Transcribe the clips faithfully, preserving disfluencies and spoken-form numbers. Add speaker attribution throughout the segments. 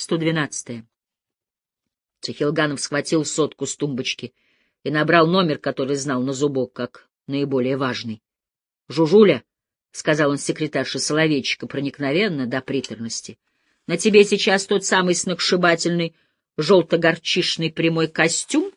Speaker 1: сто двенадцатое. Цехилганов схватил сотку с тумбочки и набрал номер, который знал на зубок, как наиболее важный. — Жужуля, — сказал он секретарше Соловейчика проникновенно до приторности, — на тебе сейчас тот самый сногсшибательный желто-горчишный прямой костюм,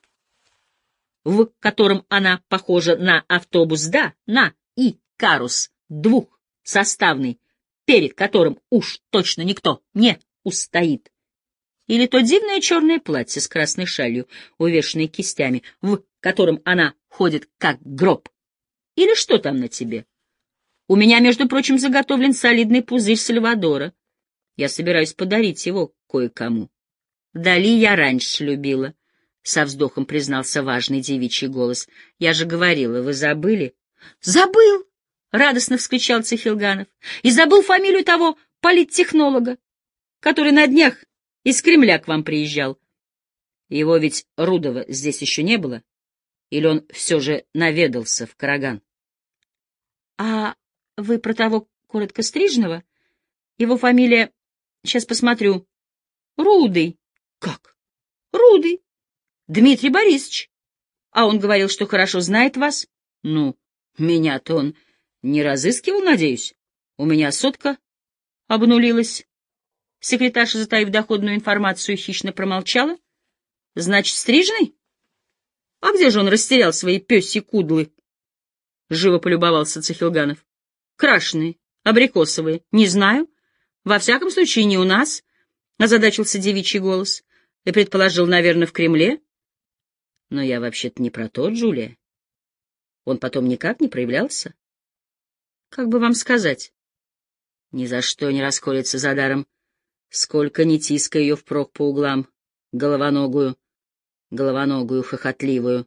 Speaker 1: в котором она похожа на автобус, да, на Икарус, двухсоставный, перед которым уж точно никто не устоит. Или то дивное черное платье с красной шалью, увешанной кистями, в котором она ходит как гроб. Или что там на тебе? У меня, между прочим, заготовлен солидный пузырь Сальвадора. Я собираюсь подарить его кое-кому. Дали я раньше любила, — со вздохом признался важный девичий голос. Я же говорила, вы забыли? — Забыл! — радостно вскричал Цехилганов. — И забыл фамилию того политтехнолога, который на днях из Кремля к вам приезжал. Его ведь Рудова здесь еще не было? Или он все же наведался в Караган? — А вы про того короткострижного? Его фамилия... Сейчас посмотрю. Рудый. — Как? — Рудый. Дмитрий Борисович. А он говорил, что хорошо знает вас. Ну, меня-то он не разыскивал, надеюсь. У меня сотка обнулилась. Секретарша, затаив доходную информацию, хищно промолчала. Значит, стрижный? А где же он растерял свои пёсьи кудлы? Живо полюбовался Цехилганов. Крашеные, абрикосовые. Не знаю. Во всяком случае, не у нас. Озадачился девичий голос и предположил, наверное, в Кремле. Но я вообще-то не про то, Джулия. Он потом никак не проявлялся. Как бы вам сказать? Ни за что не расколется за даром. Сколько ни тиска ее впрок по углам, головоногую, головоногую, хохотливую.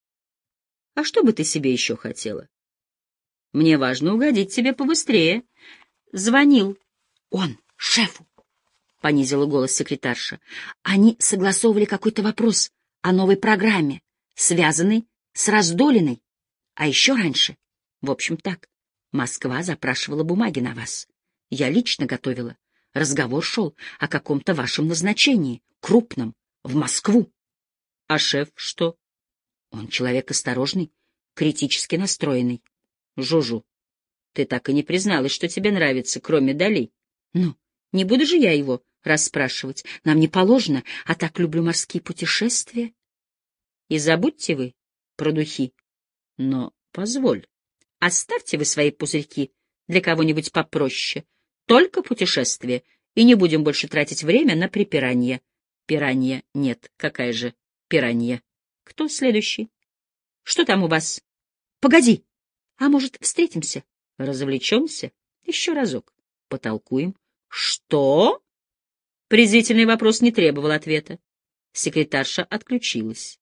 Speaker 1: А что бы ты себе еще хотела? Мне важно угодить тебе побыстрее. Звонил он шефу, — понизила голос секретарша. Они согласовывали какой-то вопрос о новой программе, связанной с Раздолиной. А еще раньше, в общем так, Москва запрашивала бумаги на вас. Я лично готовила. Разговор шел о каком-то вашем назначении, крупном, в Москву. А шеф что? Он человек осторожный, критически настроенный. Жужу, ты так и не призналась, что тебе нравится, кроме Дали. Ну, не буду же я его расспрашивать. Нам не положено, а так люблю морские путешествия. И забудьте вы про духи. Но позволь, оставьте вы свои пузырьки для кого-нибудь попроще. Только путешествие, и не будем больше тратить время на припиранье. Пиранья нет. Какая же пиранья? Кто следующий? Что там у вас? Погоди. А может, встретимся? Развлечемся? Еще разок. Потолкуем. Что? Презрительный вопрос не требовал ответа. Секретарша отключилась.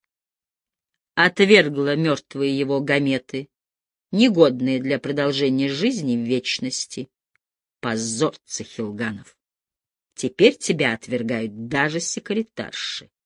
Speaker 1: Отвергла мертвые его гаметы, негодные для продолжения жизни в вечности. Позор, Цехилганов. Теперь тебя отвергают даже секретарши.